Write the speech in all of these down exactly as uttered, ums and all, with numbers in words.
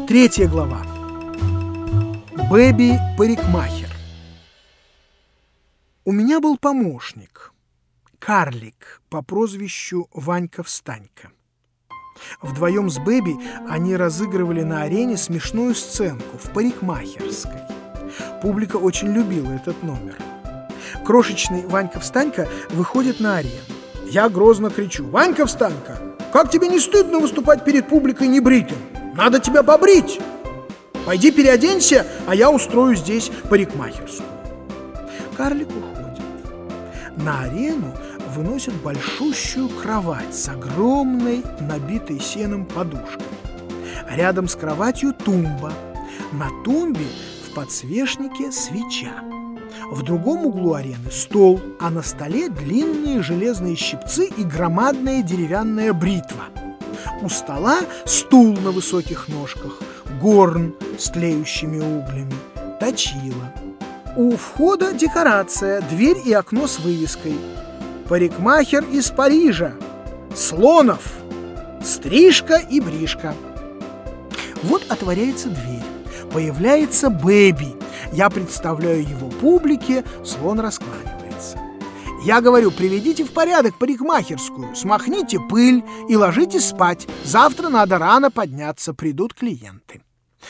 Третья глава. Бэби-парикмахер. У меня был помощник, карлик по прозвищу Ванька-Встанька. Вдвоем с Бэби они разыгрывали на арене смешную сценку в парикмахерской. Публика очень любила этот номер. Крошечный Ванька-Встанька выходит на арену. Я грозно кричу: «Ванька-Встанька, как тебе не стыдно выступать перед публикой небритым? Надо тебя побрить! Пойди переоденься, а я устрою здесь парикмахерскую». Карлик уходит. На арену выносят большущую кровать с огромной, набитой сеном подушкой. Рядом с кроватью тумба. На тумбе в подсвечнике свеча. В другом углу арены стол, а на столе длинные железные щипцы и громадная деревянная бритва. У стола стул на высоких ножках, горн с тлеющими углями, точила. У входа декорация, дверь и окно с вывеской: «Парикмахер из Парижа, Слонов, стрижка и бришка». Вот отворяется дверь, появляется Бэби. Я представляю его публике, слон раскланивается. Я говорю: приведите в порядок парикмахерскую, смахните пыль и ложитесь спать. Завтра надо рано подняться, придут клиенты.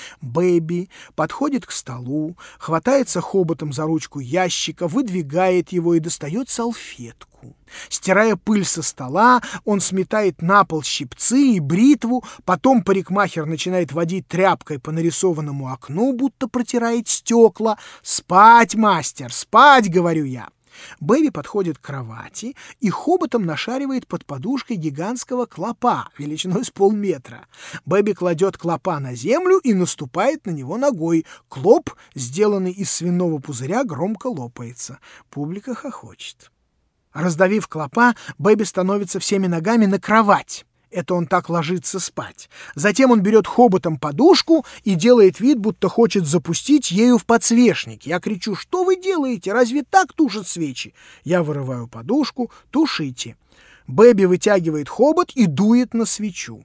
Бэби подходит к столу, хватается хоботом за ручку ящика, выдвигает его и достает салфетку. Стирая пыль со стола, он сметает на пол щипцы и бритву, потом парикмахер начинает водить тряпкой по нарисованному окну, будто протирает стекла. «Спать, мастер, спать!» — говорю я. Бэби подходит к кровати и хоботом нашаривает под подушкой гигантского клопа величиной с полметра. Бэби кладет клопа на землю и наступает на него ногой. Клоп, сделанный из свиного пузыря, громко лопается. Публика хохочет. Раздавив клопа, Бэби становится всеми ногами на кровать. Это он так ложится спать. Затем он берет хоботом подушку и делает вид, будто хочет запустить ею в подсвечник. Я кричу: «Что вы делаете? Разве так тушат свечи?» Я вырываю подушку: «Тушите». Бэби вытягивает хобот и дует на свечу.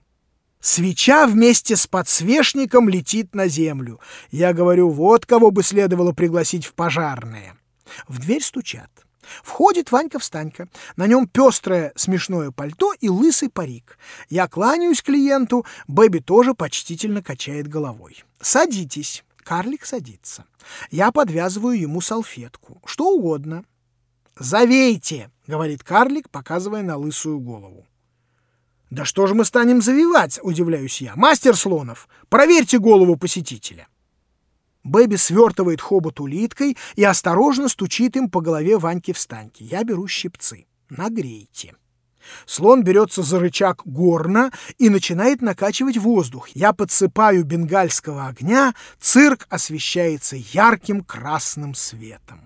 Свеча вместе с подсвечником летит на землю. Я говорю: вот кого бы следовало пригласить в пожарные. В дверь стучат. Входит Ванька-Встанька. На нем пестрое смешное пальто и лысый парик. Я кланяюсь клиенту. Бэби тоже почтительно качает головой. «Садитесь». Карлик садится. Я подвязываю ему салфетку. Что угодно. «Завейте», — говорит карлик, показывая на лысую голову. «Да что же мы станем завивать?» — удивляюсь я. «Мастер Слонов, проверьте голову посетителя». Бэби свертывает хобот улиткой и осторожно стучит им по голове Ваньки-Встаньки. Я беру щипцы. «Нагрейте». Слон берется за рычаг горна и начинает накачивать воздух. Я подсыпаю бенгальского огня, цирк освещается ярким красным светом.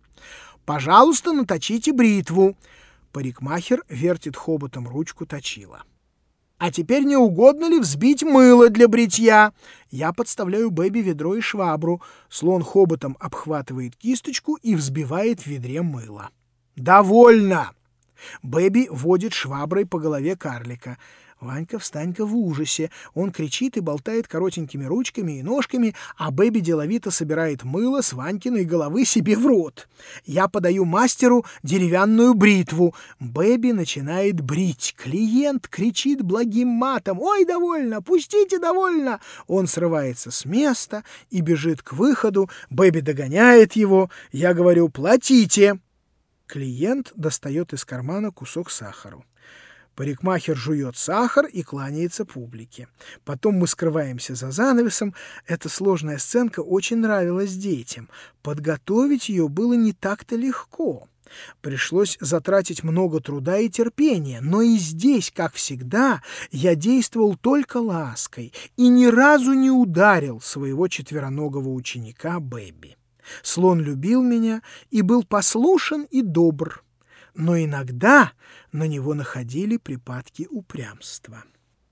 «Пожалуйста, наточите бритву». Парикмахер вертит хоботом ручку точила. «А теперь не угодно ли взбить мыло для бритья?» Я подставляю Бэби ведро и швабру. Слон хоботом обхватывает кисточку и взбивает в ведре мыло. «Довольно!» Бэби водит шваброй по голове карлика. Ванька-Встанька в ужасе. Он кричит и болтает коротенькими ручками и ножками, а Бэби деловито собирает мыло с Ванькиной головы себе в рот. Я подаю мастеру деревянную бритву. Бэби начинает брить. Клиент кричит благим матом: «Ой, довольно! Пустите, довольно!» Он срывается с места и бежит к выходу. Бэби догоняет его. Я говорю: «Платите!» Клиент достает из кармана кусок сахара. Парикмахер жует сахар и кланяется публике. Потом мы скрываемся за занавесом. Эта сложная сценка очень нравилась детям. Подготовить ее было не так-то легко. Пришлось затратить много труда и терпения, но и здесь, как всегда, я действовал только лаской и ни разу не ударил своего четвероногого ученика Бэби. Слон любил меня и был послушен и добр. Но иногда на него находили припадки упрямства.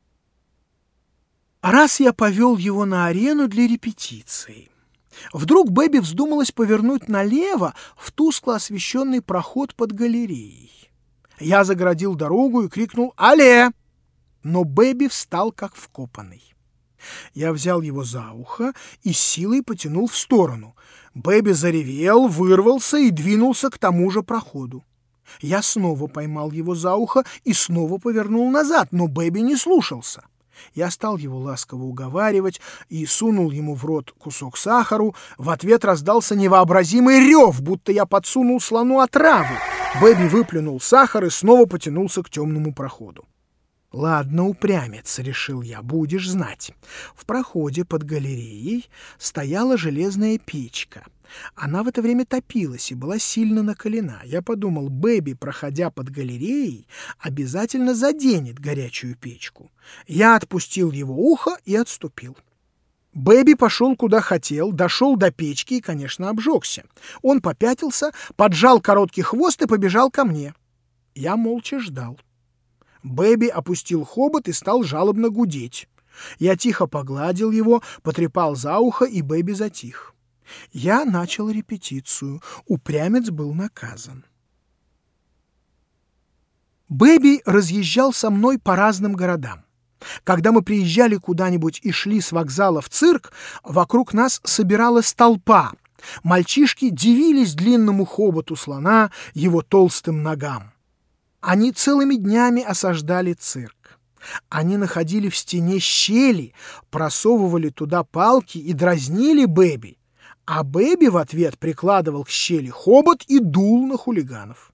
Раз я повел его на арену для репетиции. Вдруг Бэби вздумалось повернуть налево в тускло освещенный проход под галереей. Я загородил дорогу и крикнул: «Алле!» Но Бэби встал как вкопанный. Я взял его за ухо и с силой потянул в сторону. Бэби заревел, вырвался и двинулся к тому же проходу. Я снова поймал его за ухо и снова повернул назад, но Бэби не слушался. Я стал его ласково уговаривать и сунул ему в рот кусок сахару. В ответ раздался невообразимый рев, будто я подсунул слону отраву. Бэби выплюнул сахар и снова потянулся к темному проходу. «Ладно, упрямец», — решил я, — «будешь знать». В проходе под галереей стояла железная печка. Она в это время топилась и была сильно накалена. Я подумал, Бэби, проходя под галереей, обязательно заденет горячую печку. Я отпустил его ухо и отступил. Бэби пошел куда хотел, дошел до печки и, конечно, обжегся. Он попятился, поджал короткий хвост и побежал ко мне. Я молча ждал. Бэби опустил хобот и стал жалобно гудеть. Я тихо погладил его, потрепал за ухо, и Бэби затих. Я начал репетицию. Упрямец был наказан. Бэби разъезжал со мной по разным городам. Когда мы приезжали куда-нибудь и шли с вокзала в цирк, вокруг нас собиралась толпа. Мальчишки дивились длинному хоботу слона, его толстым ногам. Они целыми днями осаждали цирк. Они находили в стене щели, просовывали туда палки и дразнили Бэби, а Бэби в ответ прикладывал к щели хобот и дул на хулиганов.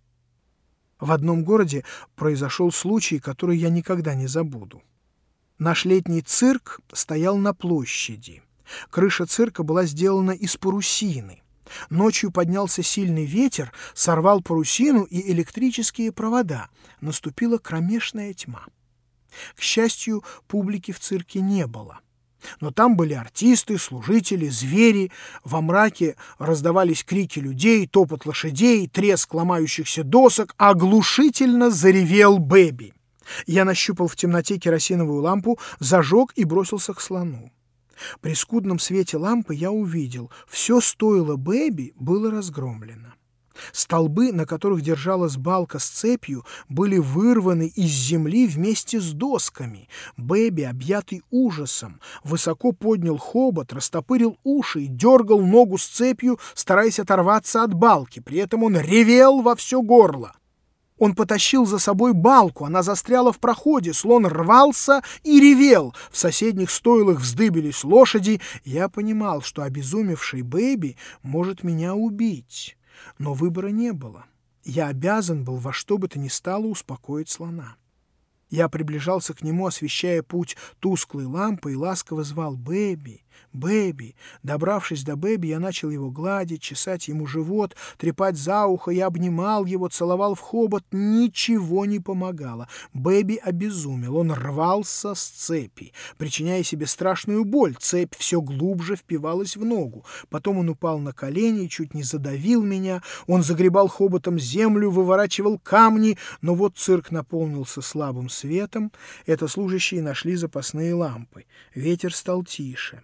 В одном городе произошел случай, который я никогда не забуду. Наш летний цирк стоял на площади. Крыша цирка была сделана из парусины. Ночью поднялся сильный ветер, сорвал парусину и электрические провода. Наступила кромешная тьма. К счастью, публики в цирке не было. Но там были артисты, служители, звери. Во мраке раздавались крики людей, топот лошадей, треск ломающихся досок. Оглушительно заревел Бэби. Я нащупал в темноте керосиновую лампу, зажег и бросился к слону. При скудном свете лампы я увидел, все стойло Бэби было разгромлено. Столбы, на которых держалась балка с цепью, были вырваны из земли вместе с досками. Бэби, объятый ужасом, высоко поднял хобот, растопырил уши и дергал ногу с цепью, стараясь оторваться от балки. При этом он ревел во все горло. Он потащил за собой балку, она застряла в проходе, слон рвался и ревел. В соседних стойлах вздыбились лошади. Я понимал, что обезумевший Бэби может меня убить. Но выбора не было. Я обязан был во что бы то ни стало успокоить слона. Я приближался к нему, освещая путь тусклой лампой, и ласково звал «Бэби! Бэби!». Добравшись до Бэби, я начал его гладить, чесать ему живот, трепать за ухо, я обнимал его, целовал в хобот. Ничего не помогало. Бэби обезумел, он рвался с цепи, причиняя себе страшную боль. Цепь все глубже впивалась в ногу. Потом он упал на колени и чуть не задавил меня. Он загребал хоботом землю, выворачивал камни, но вот цирк наполнился слабым светом. Это служащие нашли запасные лампы. Ветер стал тише.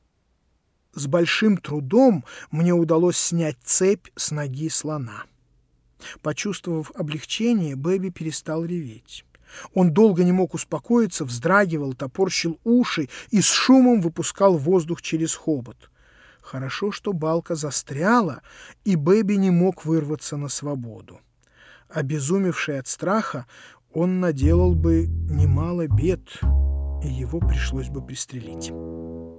С большим трудом мне удалось снять цепь с ноги слона. Почувствовав облегчение, Бэби перестал реветь. Он долго не мог успокоиться, вздрагивал, топорщил уши и с шумом выпускал воздух через хобот. Хорошо, что балка застряла, и Бэби не мог вырваться на свободу. Обезумевший от страха, он наделал бы немало бед, и его пришлось бы пристрелить.